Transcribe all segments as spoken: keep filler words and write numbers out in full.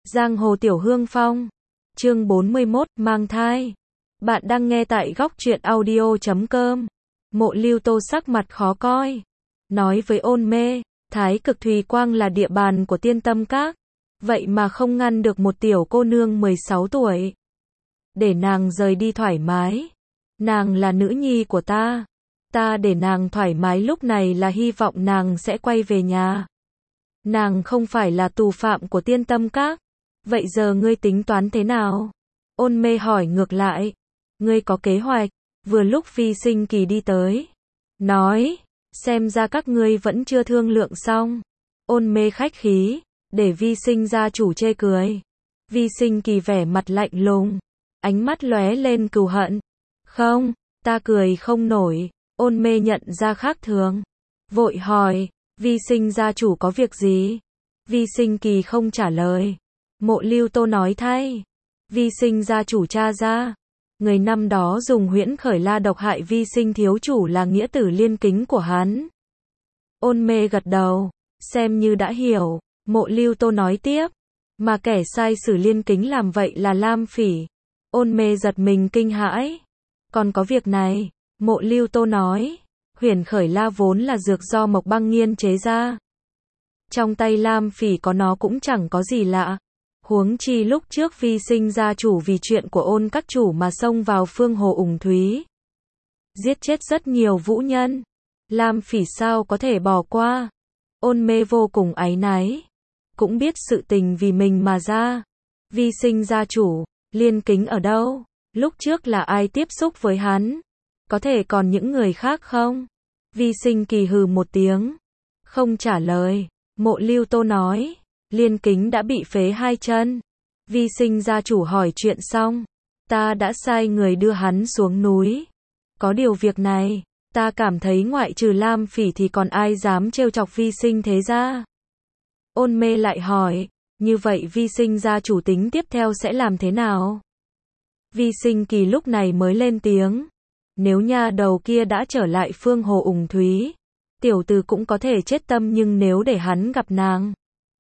Giang hồ tiểu hương phong. Chương bốn mươi mốt, mang thai. Bạn đang nghe tại góc truyện audio chấm com. Mộ Lưu Tô sắc mặt khó coi. Nói với Ôn Mê, Thái Cực Thùy Quang là địa bàn của Tiên Tâm Các. Vậy mà không ngăn được một tiểu cô nương mười sáu tuổi. Để nàng rời đi thoải mái. Nàng là nữ nhi của ta. Ta để nàng thoải mái lúc này là hy vọng nàng sẽ quay về nhà. Nàng không phải là tù phạm của Tiên Tâm Các. Vậy giờ ngươi tính toán thế nào? Ôn Mê hỏi ngược lại. Ngươi có kế hoạch? Vừa lúc Vi Sinh Kỳ đi tới. Nói, xem ra các ngươi vẫn chưa thương lượng xong. Ôn Mê khách khí, để Vi Sinh gia chủ chê cười. Vi Sinh Kỳ vẻ mặt lạnh lùng, ánh mắt lóe lên cừu hận. Không, ta cười không nổi. Ôn Mê nhận ra khác thường, vội hỏi, Vi Sinh gia chủ có việc gì? Vi Sinh Kỳ không trả lời. Mộ Lưu Tô nói thay. Vi Sinh gia chủ tra ra, người năm đó dùng huyễn khởi la độc hại Vi Sinh thiếu chủ là nghĩa tử liên kính của hắn. Ôn Mê gật đầu, xem như đã hiểu. Mộ Lưu Tô nói tiếp, mà kẻ sai sử liên kính làm vậy là Lam Phỉ. Ôn Mê giật mình kinh hãi. Còn có việc này? Mộ Lưu Tô nói, huyễn khởi la vốn là dược do Mộc Băng Nghiên chế ra. Trong tay Lam Phỉ có nó cũng chẳng có gì lạ. Huống chi lúc trước Vi Sinh gia chủ vì chuyện của Ôn các chủ mà xông vào Phương Hồ Ủng Thúy, giết chết rất nhiều vũ nhân. Lam Phỉ sao có thể bỏ qua? Ôn Mê vô cùng áy náy. Cũng biết sự tình vì mình mà ra. Vi Sinh gia chủ, liên kính ở đâu? Lúc trước là ai tiếp xúc với hắn? Có thể còn những người khác không? Vi Sinh Kỳ hừ một tiếng, không trả lời. Mộ Lưu Tô nói, liên kính đã bị phế hai chân. Vi Sinh gia chủ hỏi chuyện xong, ta đã sai người đưa hắn xuống núi. Có điều việc này, ta cảm thấy ngoại trừ Lam Phỉ thì còn ai dám trêu chọc Vi Sinh thế gia? Ôn Mê lại hỏi, như vậy Vi Sinh gia chủ tính tiếp theo sẽ làm thế nào? Vi Sinh Kỳ lúc này mới lên tiếng, nếu nha đầu kia đã trở lại Phương Hồ Ủng Thúy, tiểu tử cũng có thể chết tâm, nhưng nếu để hắn gặp nàng,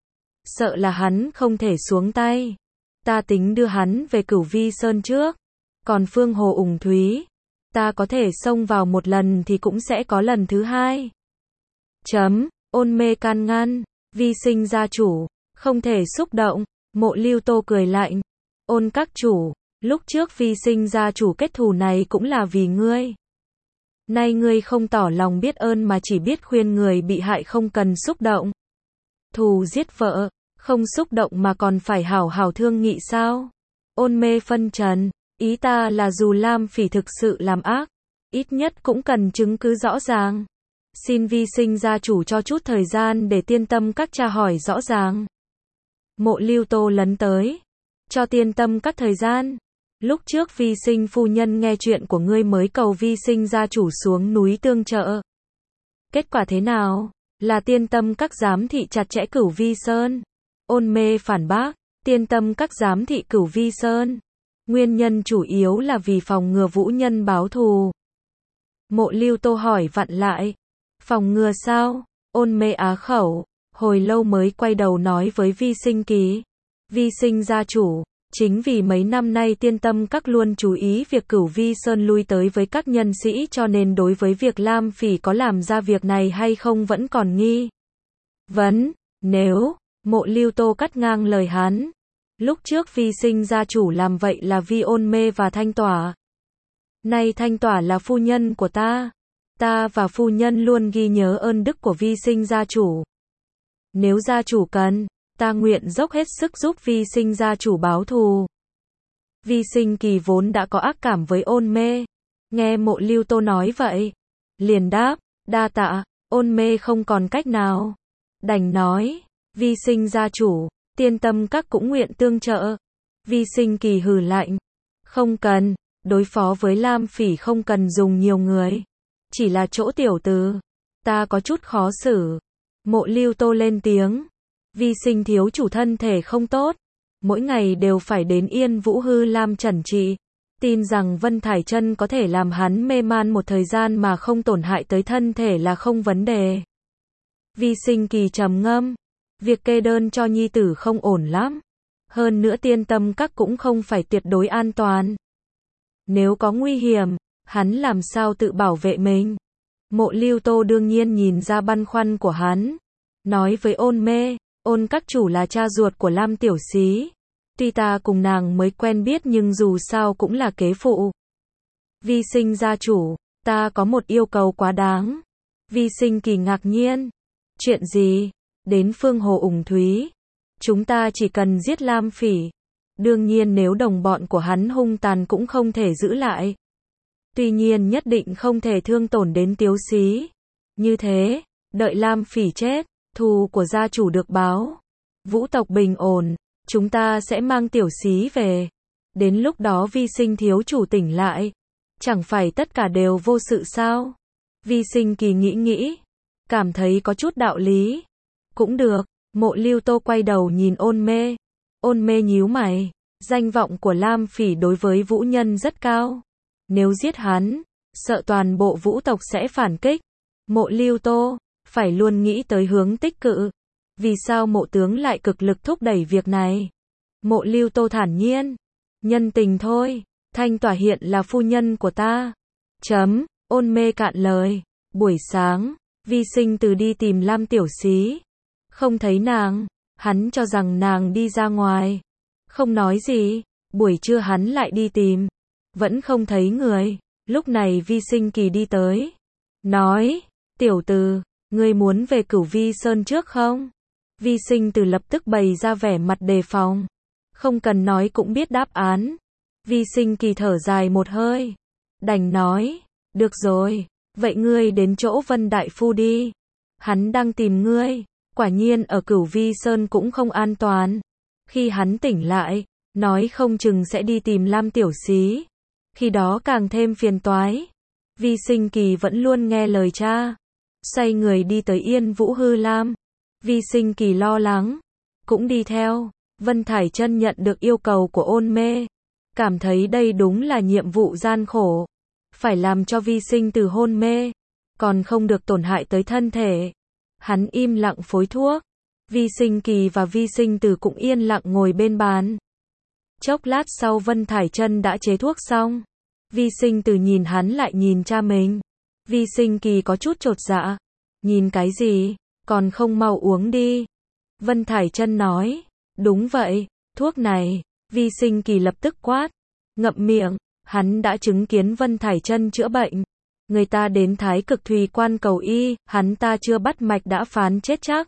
sợ là hắn không thể xuống tay. Ta tính đưa hắn về Cửu Vi Sơn trước, còn Phương Hồ Ủng Thúy, ta có thể xông vào một lần thì cũng sẽ có lần thứ hai. Chấm. Ôn Mê can ngăn, Vi Sinh gia chủ, không thể xúc động. Mộ Lưu Tô cười lạnh, Ôn các chủ, lúc trước Vi Sinh gia chủ kết thù này cũng là vì ngươi. Nay ngươi không tỏ lòng biết ơn mà chỉ biết khuyên người bị hại không cần xúc động. Thù giết vợ, không xúc động mà còn phải hảo hảo thương nghị sao? Ôn Mê phân trần, ý ta là dù Lam Phỉ thực sự làm ác, ít nhất cũng cần chứng cứ rõ ràng. Xin Vi Sinh gia chủ cho chút thời gian để Tiên Tâm Các tra hỏi rõ ràng. Mộ Lưu Tô lấn tới, cho Tiên Tâm Các thời gian. Lúc trước Vi Sinh phu nhân nghe chuyện của ngươi mới cầu Vi Sinh gia chủ xuống núi tương trợ. Kết quả thế nào? Là Tiên Tâm Các giám thị chặt chẽ Cửu Vi Sơn. Ôn Mê phản bác, Tiên Tâm Các giám thị Cửu Vi Sơn, nguyên nhân chủ yếu là vì phòng ngừa vũ nhân báo thù. Mộ Lưu Tô hỏi vặn lại, phòng ngừa sao? Ôn Mê á khẩu, hồi lâu mới quay đầu nói với Vi Sinh Kỳ, Vi Sinh gia chủ, chính vì mấy năm nay Tiên Tâm Các luôn chú ý việc Cửu Vi Sơn lui tới với các nhân sĩ, cho nên đối với việc Lam Phỉ có làm ra việc này hay không vẫn còn nghi vấn. Nếu, Mộ Lưu Tô cắt ngang lời hắn, lúc trước Vi Sinh gia chủ làm vậy là vì Ôn Mê và Thanh Tỏa. Nay Thanh Tỏa là phu nhân của ta, ta và phu nhân luôn ghi nhớ ơn đức của Vi Sinh gia chủ. Nếu gia chủ cần, ta nguyện dốc hết sức giúp Vi Sinh gia chủ báo thù. Vi Sinh Kỳ vốn đã có ác cảm với Ôn Mê, nghe Mộ Lưu Tô nói vậy, liền đáp, đa tạ. Ôn Mê không còn cách nào, đành nói, Vi Sinh gia chủ, Tiên Tâm Các cũng nguyện tương trợ. Vi Sinh Kỳ hừ lạnh, không cần, đối phó với Lam Phỉ không cần dùng nhiều người, chỉ là chỗ tiểu tử, ta có chút khó xử. Mộ Lưu Tô lên tiếng, Vi Sinh thiếu chủ thân thể không tốt, mỗi ngày đều phải đến Yên Vũ Hư Lam trần trị, tin rằng Vân Thải Chân có thể làm hắn mê man một thời gian mà không tổn hại tới thân thể là không vấn đề. Vi Sinh Kỳ trầm ngâm, việc kê đơn cho nhi tử không ổn lắm. Hơn nữa Tiên Tâm Các cũng không phải tuyệt đối an toàn. Nếu có nguy hiểm, hắn làm sao tự bảo vệ mình? Mộ Lưu Tô đương nhiên nhìn ra băn khoăn của hắn. Nói với Ôn Mê, Ôn các chủ là cha ruột của Lam Tiểu Xí. Tuy ta cùng nàng mới quen biết nhưng dù sao cũng là kế phụ. Vi Sinh gia chủ, ta có một yêu cầu quá đáng. Vi Sinh Kỳ ngạc nhiên. Chuyện gì? Đến Phương Hồ Ủng Thúy. Chúng ta chỉ cần giết Lam Phỉ. Đương nhiên nếu đồng bọn của hắn hung tàn cũng không thể giữ lại. Tuy nhiên nhất định không thể thương tổn đến Tiếu Xí. Như thế, đợi Lam Phỉ chết, thù của gia chủ được báo. Vũ tộc bình ổn, chúng ta sẽ mang Tiểu Xí về. Đến lúc đó Vi Sinh thiếu chủ tỉnh lại. Chẳng phải tất cả đều vô sự sao? Vi Sinh Kỳ nghĩ nghĩ. Cảm thấy có chút đạo lý. Cũng được, Mộ Lưu Tô quay đầu nhìn Ôn Mê. Ôn Mê nhíu mày. Danh vọng của Lam Phỉ đối với vũ nhân rất cao. Nếu giết hắn, sợ toàn bộ vũ tộc sẽ phản kích. Mộ Lưu Tô, phải luôn nghĩ tới hướng tích cự. Vì sao mộ tướng lại cực lực thúc đẩy việc này? Mộ Lưu Tô thản nhiên. Nhân tình thôi, Thanh Tỏa hiện là phu nhân của ta. Chấm, Ôn Mê cạn lời. Buổi sáng, Vi Sinh từ đi tìm Lam Tiểu Xí. Không thấy nàng, hắn cho rằng nàng đi ra ngoài. Không nói gì, buổi trưa hắn lại đi tìm. Vẫn không thấy người, lúc này Vi Sinh Kỳ đi tới. Nói, tiểu từ, ngươi muốn về Cửu Vi Sơn trước không? Vi Sinh Từ lập tức bày ra vẻ mặt đề phòng. Không cần nói cũng biết đáp án. Vi Sinh Kỳ thở dài một hơi. Đành nói, được rồi, vậy ngươi đến chỗ Vân Đại Phu đi. Hắn đang tìm ngươi, quả nhiên ở Cửu Vi Sơn cũng không an toàn. Khi hắn tỉnh lại, nói không chừng sẽ đi tìm Lam Tiểu Xí. Khi đó càng thêm phiền toái. Vi Sinh Kỳ vẫn luôn nghe lời cha. Xoay người đi tới Yên Vũ Hư Lam. Vi Sinh Kỳ lo lắng. Cũng đi theo. Vân Thải Chân nhận được yêu cầu của Ôn Mê. Cảm thấy đây đúng là nhiệm vụ gian khổ. Phải làm cho Vi Sinh Từ hôn mê. Còn không được tổn hại tới thân thể. Hắn im lặng phối thuốc. Vi Sinh Kỳ và Vi Sinh Từ cũng yên lặng ngồi bên bàn. Chốc lát sau Vân Thải Chân đã chế thuốc xong. Vi Sinh Từ nhìn hắn lại nhìn cha mình. Vi Sinh Kỳ có chút chột dạ. Nhìn cái gì, còn không mau uống đi. Vân Thải Chân nói, đúng vậy, thuốc này. Vi Sinh Kỳ lập tức quát, ngậm miệng, hắn đã chứng kiến Vân Thải Chân chữa bệnh. Người ta đến Thái Cực Thùy Quan cầu y, hắn ta chưa bắt mạch đã phán chết chắc.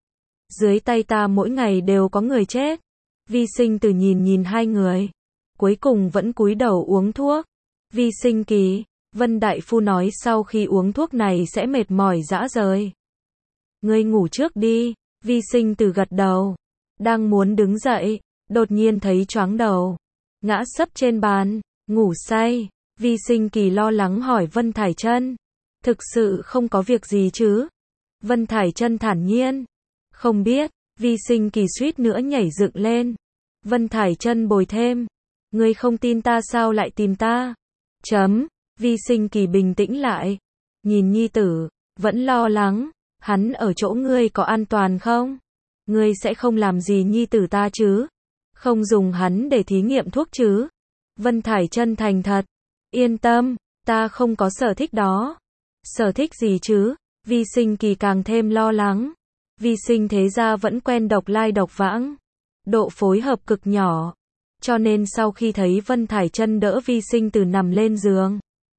Dưới tay ta mỗi ngày đều có người chết. Vi Sinh Từ nhìn nhìn hai người. Cuối cùng vẫn cúi đầu uống thuốc. Vi Sinh Kỳ, Vân Đại Phu nói sau khi uống thuốc này sẽ mệt mỏi rã rời. Ngươi ngủ trước đi. Vi Sinh Từ gật đầu. Đang muốn đứng dậy, đột nhiên thấy choáng đầu. Ngã sấp trên bàn, ngủ say. Vi Sinh Kỳ lo lắng hỏi Vân Thải Chân. Thực sự không có việc gì chứ? Vân Thải Chân thản nhiên. Không biết. Vi Sinh Kỳ suýt nữa nhảy dựng lên. Vân Thải Chân bồi thêm. Ngươi không tin ta sao lại tìm ta? Chấm. Vi Sinh Kỳ bình tĩnh lại. Nhìn nhi tử, vẫn lo lắng. Hắn ở chỗ ngươi có an toàn không? Ngươi sẽ không làm gì nhi tử ta chứ? Không dùng hắn để thí nghiệm thuốc chứ? Vân Thải Chân thành thật. Yên tâm, ta không có sở thích đó. Sở thích gì chứ? Vi Sinh Kỳ càng thêm lo lắng. Vi Sinh thế gia vẫn quen độc lai độc vãng. Độ phối hợp cực nhỏ. Cho nên sau khi thấy Vân Thải Chân đỡ Vi Sinh Từ nằm lên giường.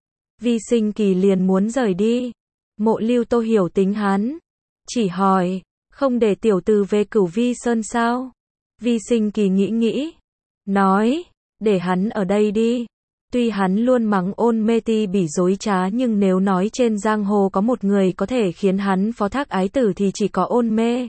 Vi Sinh Kỳ liền muốn rời đi. Mộ Lưu Tô hiểu tính hắn. Chỉ hỏi, không để tiểu từ về Cửu Vi Sơn sao? Vi Sinh Kỳ nghĩ nghĩ. Nói, để hắn ở đây đi. Tuy hắn luôn mắng Ôn Mê ti bỉ dối trá nhưng nếu nói trên giang hồ có một người có thể khiến hắn phó thác ái tử thì chỉ có Ôn Mê.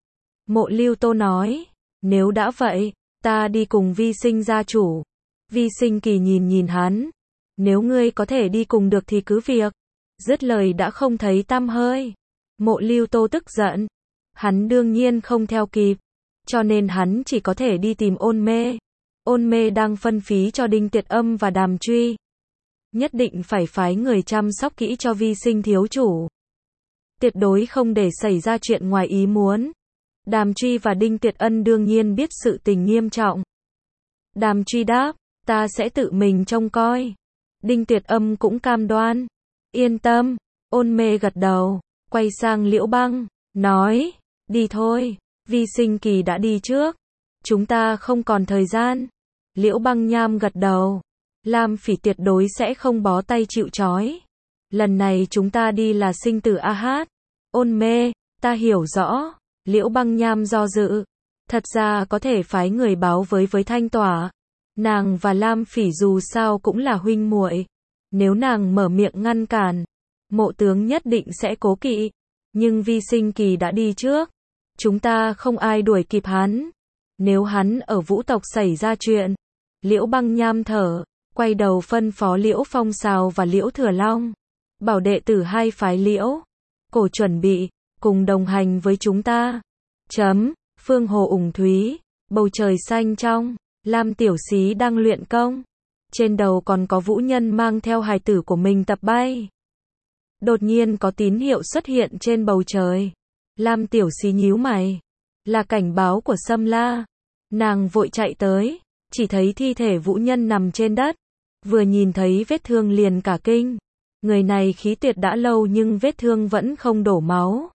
Mộ Lưu Tô nói, nếu đã vậy, ta đi cùng Vi Sinh gia chủ. Vi Sinh Kỳ nhìn nhìn hắn. Nếu ngươi có thể đi cùng được thì cứ việc. Dứt lời đã không thấy tăm hơi. Mộ Lưu Tô tức giận. Hắn đương nhiên không theo kịp. Cho nên hắn chỉ có thể đi tìm Ôn Mê. Ôn Mê đang phân phí cho Đinh Tiệt Âm và Đàm Truy. Nhất định phải phái người chăm sóc kỹ cho Vi Sinh thiếu chủ. Tuyệt đối không để xảy ra chuyện ngoài ý muốn. Đàm Truy và Đinh Tuyệt Ân đương nhiên biết sự tình nghiêm trọng. Đàm Truy đáp, ta sẽ tự mình trông coi. Đinh Tuyệt Âm cũng cam đoan. Yên tâm, Ôn Mê gật đầu, quay sang Liễu Băng, nói, đi thôi, Vi Sinh Kỳ đã đi trước. Chúng ta không còn thời gian. Liễu Băng Nham gật đầu. Lam Phỉ tuyệt đối sẽ không bó tay chịu trói. Lần này chúng ta đi là sinh tử a hát. Ôn Mê, ta hiểu rõ. Liễu Băng Nham do dự. Thật ra có thể phái người báo với với Thanh Tỏa. Nàng và Lam Phỉ dù sao cũng là huynh muội. Nếu nàng mở miệng ngăn cản, Mộ tướng nhất định sẽ cố kỵ. Nhưng Vi Sinh Kỳ đã đi trước. Chúng ta không ai đuổi kịp hắn. Nếu hắn ở Vũ tộc xảy ra chuyện. Liễu Băng Nham thở, quay đầu phân phó Liễu Phong Sào và Liễu Thừa Long. Bảo đệ tử hai phái Liễu Cổ chuẩn bị, cùng đồng hành với chúng ta. Chấm, phương hồ ủng thúy, bầu trời xanh trong, Lam Tiểu Xí đang luyện công. Trên đầu còn có Vũ Nhân mang theo hài tử của mình tập bay. Đột nhiên có tín hiệu xuất hiện trên bầu trời. Lam Tiểu Xí nhíu mày. Là cảnh báo của Sâm La. Nàng vội chạy tới, chỉ thấy thi thể Vũ Nhân nằm trên đất. Vừa nhìn thấy vết thương liền cả kinh. Người này khí tuyệt đã lâu nhưng vết thương vẫn không đổ máu.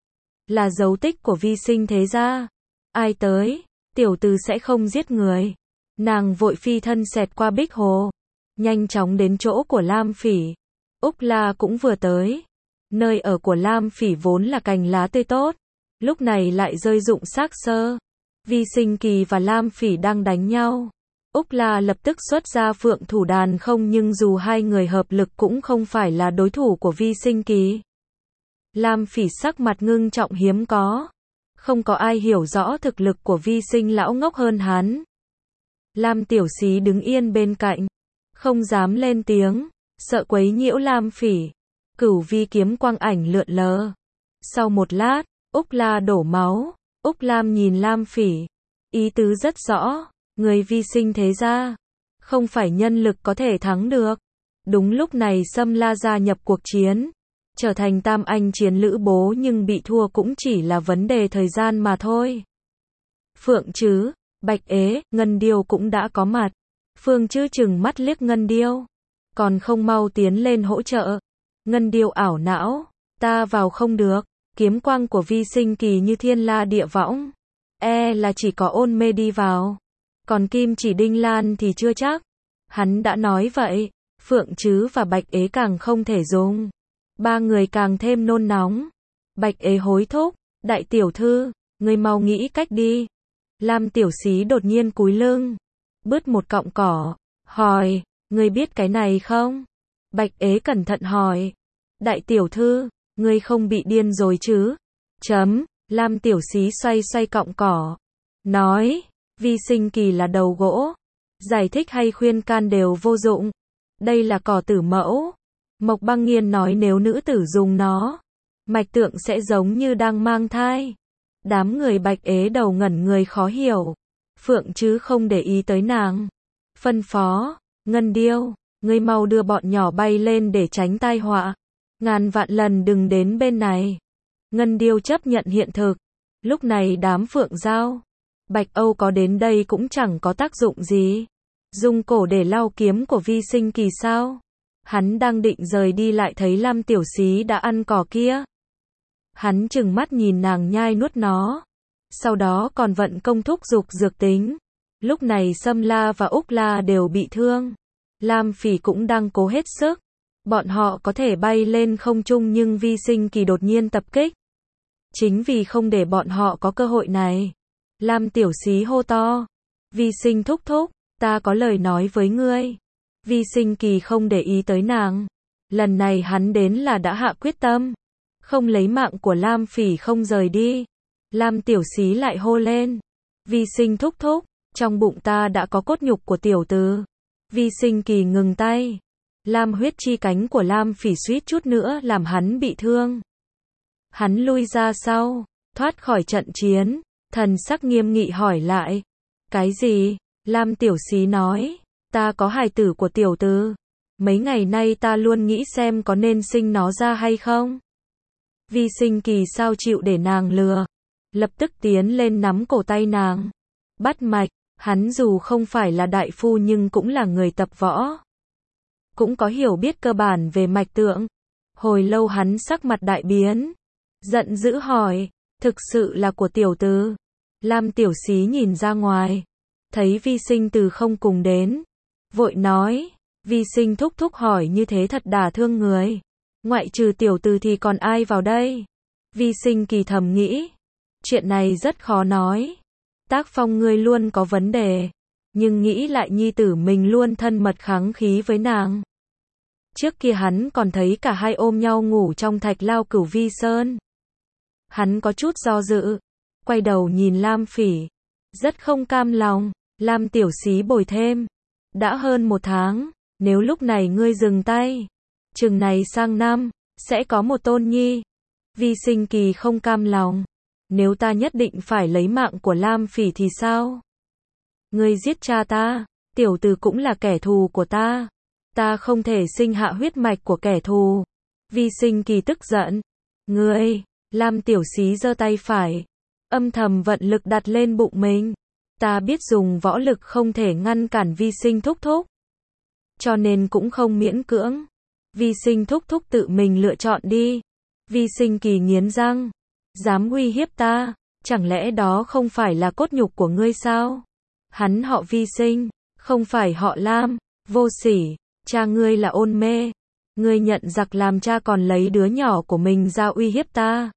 Là dấu tích của Vi Sinh thế gia. Ai tới, tiểu tử sẽ không giết người. Nàng vội phi thân xẹt qua bích hồ, nhanh chóng đến chỗ của Lam Phỉ. Úc La cũng vừa tới. Nơi ở của Lam Phỉ vốn là cành lá tươi tốt, lúc này lại rơi rụng xác xơ. Vi Sinh Kỳ và Lam Phỉ đang đánh nhau. Úc La lập tức xuất ra Phượng Thủ Đàn không, nhưng dù hai người hợp lực cũng không phải là đối thủ của Vi Sinh Kỳ. Lam Phỉ sắc mặt ngưng trọng hiếm có. Không có ai hiểu rõ thực lực của Vi Sinh lão ngốc hơn hắn. Lam Tiểu Xí đứng yên bên cạnh, không dám lên tiếng, sợ quấy nhiễu Lam Phỉ. Cửu vi kiếm quang ảnh lượn lờ. Sau một lát, Úc La đổ máu. Úc Lam nhìn Lam Phỉ, ý tứ rất rõ, người Vi Sinh thế gia, không phải nhân lực có thể thắng được. Đúng lúc này Sâm La gia nhập cuộc chiến, trở thành tam anh chiến lữ bố, nhưng bị thua cũng chỉ là vấn đề thời gian mà thôi. Phượng Trứ, Bạch Ế, Ngân Điêu cũng đã có mặt. Phương Trứ chừng mắt liếc Ngân Điêu, còn không mau tiến lên hỗ trợ. Ngân Điêu ảo não, ta vào không được, kiếm quang của Vi Sinh Kỳ như thiên la địa võng, e là chỉ có Ôn Mê đi vào, còn Kim Chỉ Đinh Lan thì chưa chắc. Hắn đã nói vậy, Phượng Trứ và Bạch Ế càng không thể dùng. Ba người càng thêm nôn nóng. Bạch Ế hối thúc, đại tiểu thư, ngươi mau nghĩ cách đi. Lam Tiểu Xí đột nhiên cúi lưng, bứt một cọng cỏ, hỏi, ngươi biết cái này không? Bạch Ế cẩn thận hỏi, đại tiểu thư, ngươi không bị điên rồi chứ? Chấm, Lam Tiểu Xí xoay xoay cọng cỏ, nói, Vi Sinh Kỳ là đầu gỗ, giải thích hay khuyên can đều vô dụng. Đây là cỏ tử mẫu. Mộc Băng Nghiên nói nếu nữ tử dùng nó, mạch tượng sẽ giống như đang mang thai. Đám người Bạch Ế đầu ngẩn người khó hiểu. Phượng Trứ không để ý tới nàng, phân phó, Ngân Điêu, ngươi mau đưa bọn nhỏ bay lên để tránh tai họa. Ngàn vạn lần đừng đến bên này. Ngân Điêu chấp nhận hiện thực. Lúc này đám Phượng Giao, Bạch Âu có đến đây cũng chẳng có tác dụng gì. Dùng cổ để lau kiếm của Vi Sinh Kỳ sao? Hắn đang định rời đi lại thấy Lam Tiểu Xí đã ăn cỏ kia. Hắn trừng mắt nhìn nàng nhai nuốt nó. Sau đó còn vận công thúc dục dược tính. Lúc này Sâm La và Úc La đều bị thương. Lam Phỉ cũng đang cố hết sức. Bọn họ có thể bay lên không trung nhưng Vi Sinh Kỳ đột nhiên tập kích. Chính vì không để bọn họ có cơ hội này, Lam Tiểu Xí hô to, Vi Sinh thúc thúc, ta có lời nói với ngươi. Vi Sinh Kỳ không để ý tới nàng. Lần này hắn đến là đã hạ quyết tâm, không lấy mạng của Lam Phỉ không rời đi. Lam Tiểu Xí lại hô lên, Vi Sinh thúc thúc, trong bụng ta đã có cốt nhục của tiểu tử. Vi Sinh Kỳ ngừng tay. Lam huyết chi cánh của Lam Phỉ suýt chút nữa làm hắn bị thương. Hắn lui ra sau, thoát khỏi trận chiến, thần sắc nghiêm nghị hỏi lại. Cái gì? Lam Tiểu Xí nói, ta có hài tử của tiểu tử. Mấy ngày nay ta luôn nghĩ xem có nên sinh nó ra hay không. Vi Sinh Kỳ sao chịu để nàng lừa. lập tức tiến lên nắm cổ tay nàng. Bắt mạch, hắn dù không phải là đại phu nhưng cũng là người tập võ. Cũng có hiểu biết cơ bản về mạch tượng. Hồi lâu hắn sắc mặt đại biến. Giận dữ hỏi, thực sự là của tiểu từ. Lam Tiểu Xí nhìn ra ngoài. Thấy Vi Sinh Từ không cùng đến. Vội nói, Vi Sinh thúc thúc hỏi như thế thật đả thương người. Ngoại trừ tiểu từ thì còn ai vào đây? Vi Sinh Kỳ thầm nghĩ. Chuyện này rất khó nói. Tác phong ngươi luôn có vấn đề. Nhưng nghĩ lại nhi tử mình luôn thân mật kháng khí với nàng. Trước kia hắn còn thấy cả hai ôm nhau ngủ trong thạch lao Cửu Vi Sơn. Hắn có chút do dự. Quay đầu nhìn Lam Phỉ. Rất không cam lòng. Lam Tiểu Xí bồi thêm. Đã hơn một tháng. Nếu lúc này ngươi dừng tay. Chừng này sang năm. Sẽ có một tôn nhi. Vi Sinh Kỳ không cam lòng. Nếu ta nhất định phải lấy mạng của Lam Phỉ thì sao? Ngươi giết cha ta. Tiểu từ cũng là kẻ thù của ta. Ta không thể sinh hạ huyết mạch của kẻ thù. Vi Sinh Kỳ tức giận. Ngươi. Lam Tiểu Xí giơ tay phải. Âm thầm vận lực đặt lên bụng mình. Ta biết dùng võ lực không thể ngăn cản Vi Sinh thúc thúc. Cho nên cũng không miễn cưỡng. Vi Sinh thúc thúc tự mình lựa chọn đi. Vi Sinh Kỳ nghiến răng. Dám uy hiếp ta. Chẳng lẽ đó không phải là cốt nhục của ngươi sao? Hắn họ Vi Sinh. Không phải họ Lam. Vô sỉ. Cha ngươi là Ôn Mê. Ngươi nhận giặc làm cha còn lấy đứa nhỏ của mình ra uy hiếp ta.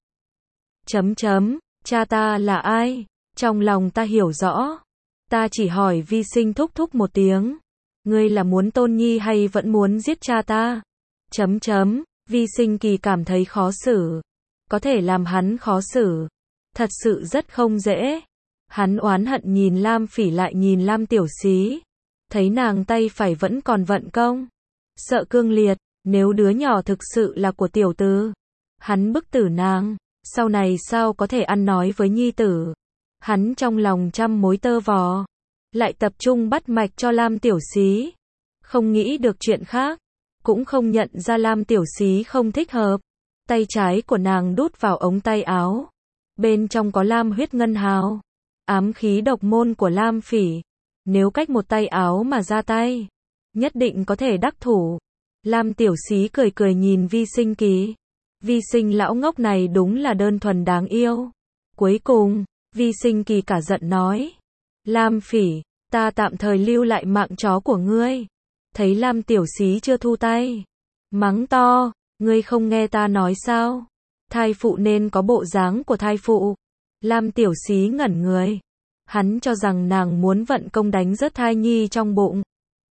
Chấm chấm. Cha ta là ai? Trong lòng ta hiểu rõ. Ta chỉ hỏi Vi Sinh thúc thúc một tiếng. Ngươi là muốn tôn nhi hay vẫn muốn giết cha ta? Chấm chấm. Vi Sinh Kỳ cảm thấy khó xử. Có thể làm hắn khó xử. Thật sự rất không dễ. Hắn oán hận nhìn Lam Phỉ lại nhìn Lam Tiểu Xí. Thấy nàng tay phải vẫn còn vận công. Sợ cương liệt. Nếu đứa nhỏ thực sự là của tiểu từ. Hắn bức tử nàng. Sau này sao có thể ăn nói với nhi tử. Hắn trong lòng trăm mối tơ vò. Lại tập trung bắt mạch cho Lam Tiểu Xí. Không nghĩ được chuyện khác. Cũng không nhận ra Lam Tiểu Xí không thích hợp. Tay trái của nàng đút vào ống tay áo. Bên trong có lam huyết ngân hào. Ám khí độc môn của Lam Phỉ. Nếu cách một tay áo mà ra tay. Nhất định có thể đắc thủ. Lam Tiểu Xí cười cười nhìn Vi Sinh Kỳ. Vi Sinh lão ngốc này đúng là đơn thuần đáng yêu. Cuối cùng, Vi Sinh Kỳ cả giận nói. Lam Phỉ, ta tạm thời lưu lại mạng chó của ngươi. Thấy Lam Tiểu Xí chưa thu tay. Mắng to, ngươi không nghe ta nói sao? Thai phụ nên có bộ dáng của thai phụ. Lam Tiểu Xí ngẩn người. Hắn cho rằng nàng muốn vận công đánh rớt thai nhi trong bụng.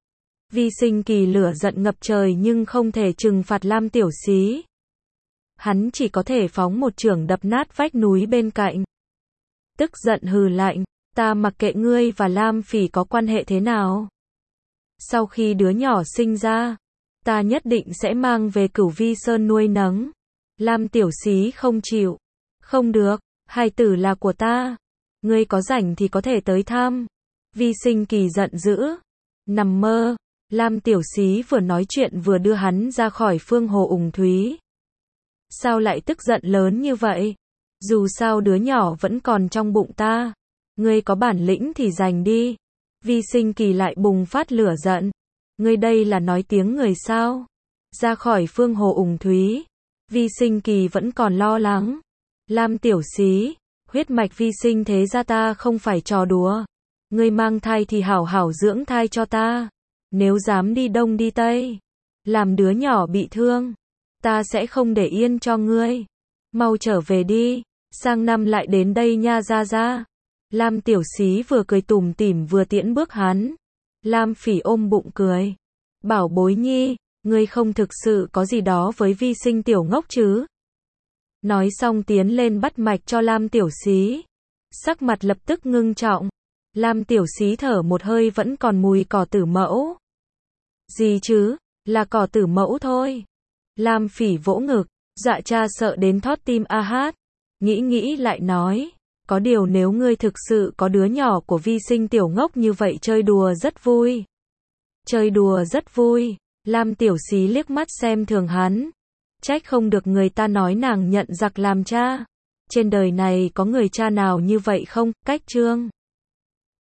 Vi Sinh Kỳ lửa giận ngập trời nhưng không thể trừng phạt Lam Tiểu Xí. Hắn chỉ có thể phóng một chưởng đập nát vách núi bên cạnh. Tức giận hừ lạnh, ta mặc kệ ngươi và Lam Phỉ có quan hệ thế nào. Sau khi đứa nhỏ sinh ra, ta nhất định sẽ mang về Cửu Vi Sơn nuôi nấng. Lam Tiểu Xí không chịu. Không được, hài tử là của ta. Ngươi có rảnh thì có thể tới thăm. Vi Sinh Kỳ giận dữ. Nằm mơ. Lam Tiểu Xí vừa nói chuyện vừa đưa hắn ra khỏi Phương Hồ Ủng Thúy. Sao lại tức giận lớn như vậy? Dù sao đứa nhỏ vẫn còn trong bụng ta. Ngươi có bản lĩnh thì giành đi. Vi Sinh Kỳ lại bùng phát lửa giận. Ngươi đây là nói tiếng người sao? Ra khỏi Phương Hồ Ủng Thúy. Vi Sinh Kỳ vẫn còn lo lắng. Lam Tiểu Xí, huyết mạch vi sinh thế ra ta không phải trò đùa. Ngươi mang thai thì hảo hảo dưỡng thai cho ta. Nếu dám đi đông đi tây, làm đứa nhỏ bị thương, ta sẽ không để yên cho ngươi. Mau trở về đi, sang năm lại đến đây nha ra ra. Lam Tiểu Xí vừa cười tủm tỉm vừa tiễn bước hắn. Lam Phỉ ôm bụng cười. Bảo bối nhi, ngươi không thực sự có gì đó với vi sinh tiểu ngốc chứ? Nói xong tiến lên bắt mạch cho Lam Tiểu Xí. Sắc mặt lập tức ngưng trọng. Lam Tiểu Xí thở một hơi vẫn còn mùi cỏ tử mẫu. Gì chứ, là cỏ tử mẫu thôi. Lam Phỉ vỗ ngực, dạ cha sợ đến thót tim a hát. Nghĩ nghĩ lại nói, có điều nếu ngươi thực sự có đứa nhỏ của vi sinh tiểu ngốc như vậy chơi đùa rất vui. Chơi đùa rất vui. Lam Tiểu Xí liếc mắt xem thường hắn. Trách không được người ta nói nàng nhận giặc làm cha. trên đời này có người cha nào như vậy không? Cách chương